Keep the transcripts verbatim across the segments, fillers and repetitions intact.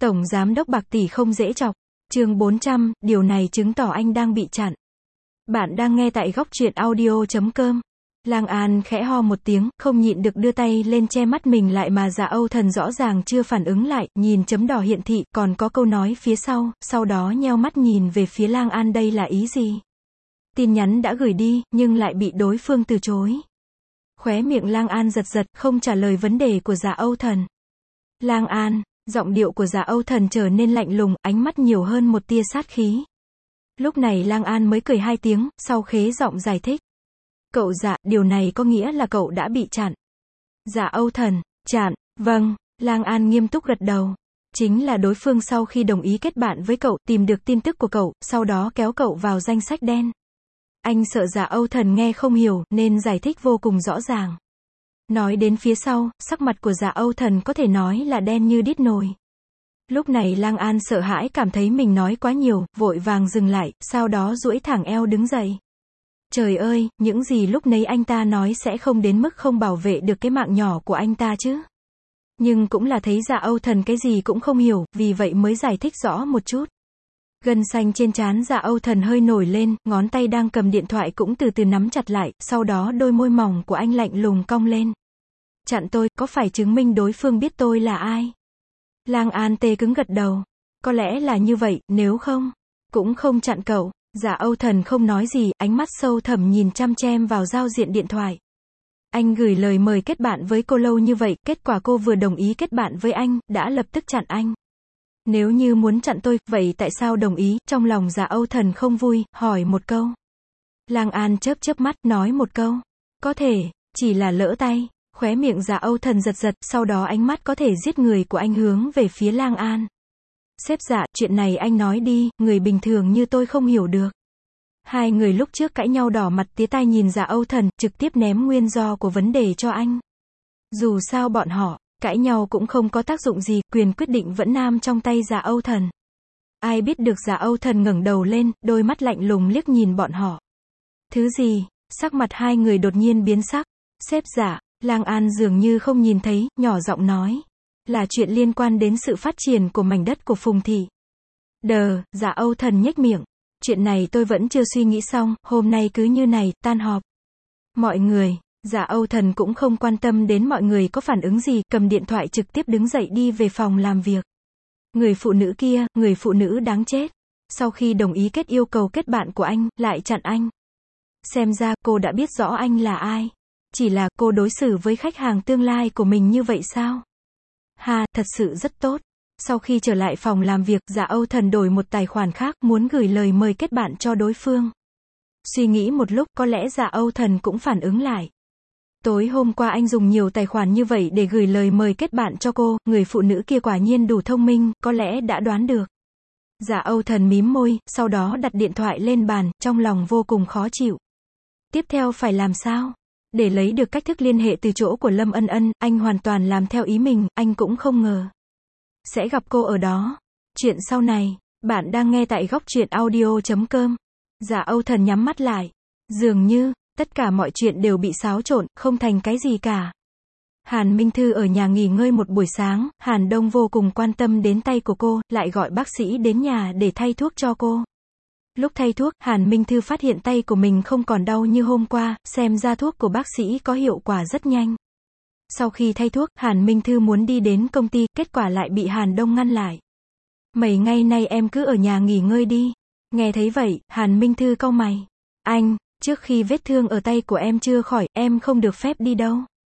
Tổng giám đốc bạc tỷ không dễ chọc. Chương bốn trăm, điều này chứng tỏ anh đang bị chặn. Bạn đang nghe tại góc truyện audio chấm com. Lang An khẽ ho một tiếng, không nhịn được đưa tay lên che mắt mình lại mà Dạ Âu Thần rõ ràng chưa phản ứng lại, nhìn chấm đỏ hiện thị, còn có câu nói phía sau, sau đó nheo mắt nhìn về phía Lang An, đây là ý gì? Tin nhắn đã gửi đi, nhưng lại bị đối phương từ chối. Khóe miệng Lang An giật giật, không trả lời vấn đề của Dạ Âu Thần. Lang An, giọng điệu của Dạ Âu Thần trở nên lạnh lùng, ánh mắt nhiều hơn một tia sát khí. Lúc này Lang An mới cười hai tiếng, sau khế giọng giải thích. Cậu Dạ, điều này có nghĩa là cậu đã bị chặn. Dạ Âu Thần, chặn, vâng, Lang An nghiêm túc gật đầu. Chính là đối phương sau khi đồng ý kết bạn với cậu, tìm được tin tức của cậu, sau đó kéo cậu vào danh sách đen. Anh sợ Dạ Âu Thần nghe không hiểu, nên giải thích vô cùng rõ ràng. Nói đến phía sau, sắc mặt của Dạ Âu Thần có thể nói là đen như đít nồi. Lúc này Lang An sợ hãi cảm thấy mình nói quá nhiều, vội vàng dừng lại, sau đó duỗi thẳng eo đứng dậy. Trời ơi, những gì lúc nấy anh ta nói sẽ không đến mức không bảo vệ được cái mạng nhỏ của anh ta chứ. Nhưng cũng là thấy Dạ Âu Thần cái gì cũng không hiểu, vì vậy mới giải thích rõ một chút. Gân xanh trên trán Dạ Âu Thần hơi nổi lên, ngón tay đang cầm điện thoại cũng từ từ nắm chặt lại, sau đó đôi môi mỏng của anh lạnh lùng cong lên. Chặn tôi, có phải chứng minh đối phương biết tôi là ai? Lang An tê cứng gật đầu. Có lẽ là như vậy, nếu không, cũng không chặn cậu. Dạ Âu Thần không nói gì, ánh mắt sâu thẳm nhìn chăm chăm vào giao diện điện thoại. Anh gửi lời mời kết bạn với cô lâu như vậy, kết quả cô vừa đồng ý kết bạn với anh, đã lập tức chặn anh. Nếu như muốn chặn tôi, vậy tại sao đồng ý? Trong lòng Dạ Âu Thần không vui, hỏi một câu. Lang An chớp chớp mắt, nói một câu. Có thể, chỉ là lỡ tay. Khóe miệng Dạ Âu Thần giật giật, sau đó ánh mắt có thể giết người của anh hướng về phía Lang An. Sếp Dạ, chuyện này anh nói đi, người bình thường như tôi không hiểu được. Hai người lúc trước cãi nhau đỏ mặt tía tai nhìn Dạ Âu Thần, trực tiếp ném nguyên do của vấn đề cho anh. Dù sao bọn họ, cãi nhau cũng không có tác dụng gì, quyền quyết định vẫn nằm trong tay Dạ Âu Thần. Ai biết được Dạ Âu Thần ngẩng đầu lên, đôi mắt lạnh lùng liếc nhìn bọn họ. Thứ gì? Sắc mặt hai người đột nhiên biến sắc. Sếp Dạ, Lang An dường như không nhìn thấy, nhỏ giọng nói. Là chuyện liên quan đến sự phát triển của mảnh đất của Phùng Thị. Đờ, Dạ Âu Thần nhếch miệng. Chuyện này tôi vẫn chưa suy nghĩ xong, hôm nay cứ như này, tan họp. Mọi người, Dạ Âu Thần cũng không quan tâm đến mọi người có phản ứng gì, cầm điện thoại trực tiếp đứng dậy đi về phòng làm việc. Người phụ nữ kia, người phụ nữ đáng chết. Sau khi đồng ý kết yêu cầu kết bạn của anh, lại chặn anh. Xem ra cô đã biết rõ anh là ai. Chỉ là cô đối xử với khách hàng tương lai của mình như vậy sao? Ha, thật sự rất tốt. Sau khi trở lại phòng làm việc, Dạ Âu Thần đổi một tài khoản khác, muốn gửi lời mời kết bạn cho đối phương. Suy nghĩ một lúc, có lẽ Dạ Âu Thần cũng phản ứng lại. Tối hôm qua anh dùng nhiều tài khoản như vậy để gửi lời mời kết bạn cho cô, người phụ nữ kia quả nhiên đủ thông minh, có lẽ đã đoán được. Dạ Âu Thần mím môi, sau đó đặt điện thoại lên bàn, trong lòng vô cùng khó chịu. Tiếp theo phải làm sao? Để lấy được cách thức liên hệ từ chỗ của Lâm Ân Ân, anh hoàn toàn làm theo ý mình, anh cũng không ngờ sẽ gặp cô ở đó. Chuyện sau này, bạn đang nghe tại góc truyện audio chấm com. Dạ Âu Thần nhắm mắt lại. Dường như, tất cả mọi chuyện đều bị xáo trộn, không thành cái gì cả. Hàn Minh Thư ở nhà nghỉ ngơi một buổi sáng, Hàn Đông vô cùng quan tâm đến tay của cô, lại gọi bác sĩ đến nhà để thay thuốc cho cô. Lúc thay thuốc, Hàn Minh Thư phát hiện tay của mình không còn đau như hôm qua, xem ra thuốc của bác sĩ có hiệu quả rất nhanh. Sau khi thay thuốc, Hàn Minh Thư muốn đi đến công ty, kết quả lại bị Hàn Đông ngăn lại. Mấy ngày nay em cứ ở nhà nghỉ ngơi đi. Nghe thấy vậy, Hàn Minh Thư cau mày. Anh, trước khi vết thương ở tay của em chưa khỏi, em không được phép đi đâu.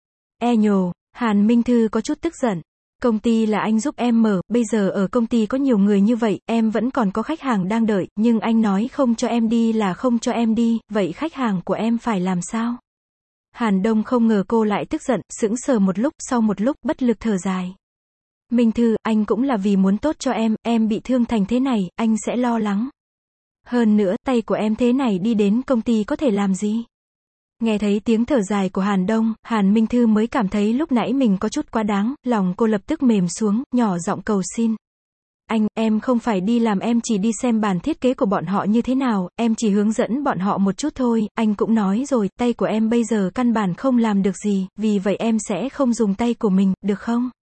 E nhồ, Hàn Minh Thư có chút tức giận. Công ty là anh giúp em mở, bây giờ ở công ty có nhiều người như vậy, em vẫn còn có khách hàng đang đợi, nhưng anh nói không cho em đi là không cho em đi, vậy khách hàng của em phải làm sao? Hàn Đông không ngờ cô lại tức giận, sững sờ một lúc, sau một lúc, bất lực thở dài. Minh Thư, anh cũng là vì muốn tốt cho em, em bị thương thành thế này, anh sẽ lo lắng. Hơn nữa, tay của em thế này đi đến công ty có thể làm gì? Nghe thấy tiếng thở dài của Hàn Đông, Hàn Minh Thư mới cảm thấy lúc nãy mình có chút quá đáng, lòng cô lập tức mềm xuống, nhỏ giọng cầu xin. Anh, em không phải đi làm, em chỉ đi xem bản thiết kế của bọn họ như thế nào, em chỉ hướng dẫn bọn họ một chút thôi, anh cũng nói rồi, tay của em bây giờ căn bản không làm được gì, vì vậy em sẽ không dùng tay của mình, được không?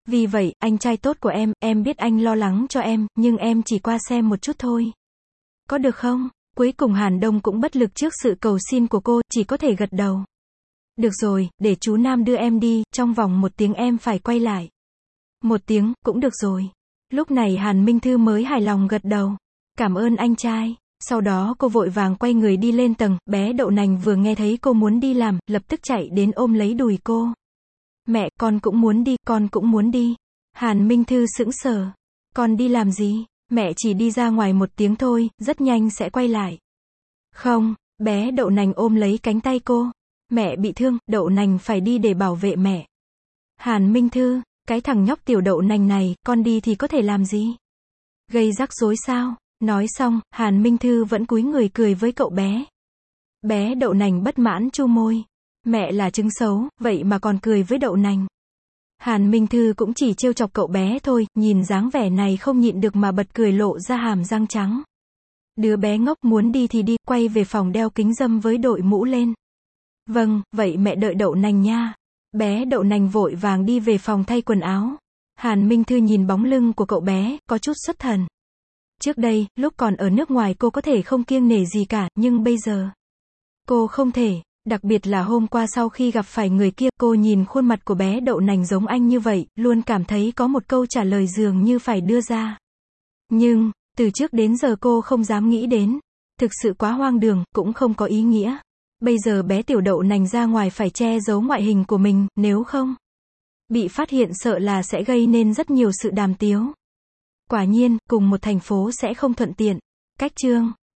Vì vậy, anh trai tốt của em, em biết anh lo lắng cho em, nhưng em chỉ qua xem một chút thôi. Có được không? Cuối cùng Hàn Đông cũng bất lực trước sự cầu xin của cô, chỉ có thể gật đầu. Được rồi, để chú Nam đưa em đi, trong vòng một tiếng em phải quay lại. Một tiếng, cũng được rồi. Lúc này Hàn Minh Thư mới hài lòng gật đầu. Cảm ơn anh trai. Sau đó cô vội vàng quay người đi lên tầng, bé đậu nành vừa nghe thấy cô muốn đi làm, lập tức chạy đến ôm lấy đùi cô. Mẹ, con cũng muốn đi, con cũng muốn đi. Hàn Minh Thư sững sờ. Con đi làm gì? Mẹ chỉ đi ra ngoài một tiếng thôi, rất nhanh sẽ quay lại. Không, bé đậu nành ôm lấy cánh tay cô. Mẹ bị thương, đậu nành phải đi để bảo vệ mẹ. Hàn Minh Thư, cái thằng nhóc tiểu đậu nành này, con đi thì có thể làm gì? Gây rắc rối sao? Nói xong, Hàn Minh Thư vẫn cúi người cười với cậu bé. Bé đậu nành bất mãn chu môi. Mẹ là trứng xấu, vậy mà còn cười với đậu nành. Hàn Minh Thư cũng chỉ trêu chọc cậu bé thôi, nhìn dáng vẻ này không nhịn được mà bật cười lộ ra hàm răng trắng. Đứa bé ngốc muốn đi thì đi, quay về phòng đeo kính râm với đội mũ lên. Vâng, vậy mẹ đợi đậu nành nha. Bé đậu nành vội vàng đi về phòng thay quần áo. Hàn Minh Thư nhìn bóng lưng của cậu bé, có chút xuất thần. Trước đây, lúc còn ở nước ngoài cô có thể không kiêng nể gì cả, nhưng bây giờ, cô không thể. Đặc biệt là hôm qua sau khi gặp phải người kia, cô nhìn khuôn mặt của bé đậu nành giống anh như vậy, luôn cảm thấy có một câu trả lời dường như phải đưa ra. Nhưng, từ trước đến giờ cô không dám nghĩ đến. Thực sự quá hoang đường, cũng không có ý nghĩa. Bây giờ bé tiểu đậu nành ra ngoài phải che giấu ngoại hình của mình, nếu không bị phát hiện sợ là sẽ gây nên rất nhiều sự đàm tiếu. Quả nhiên, cùng một thành phố sẽ không thuận tiện. Cách chương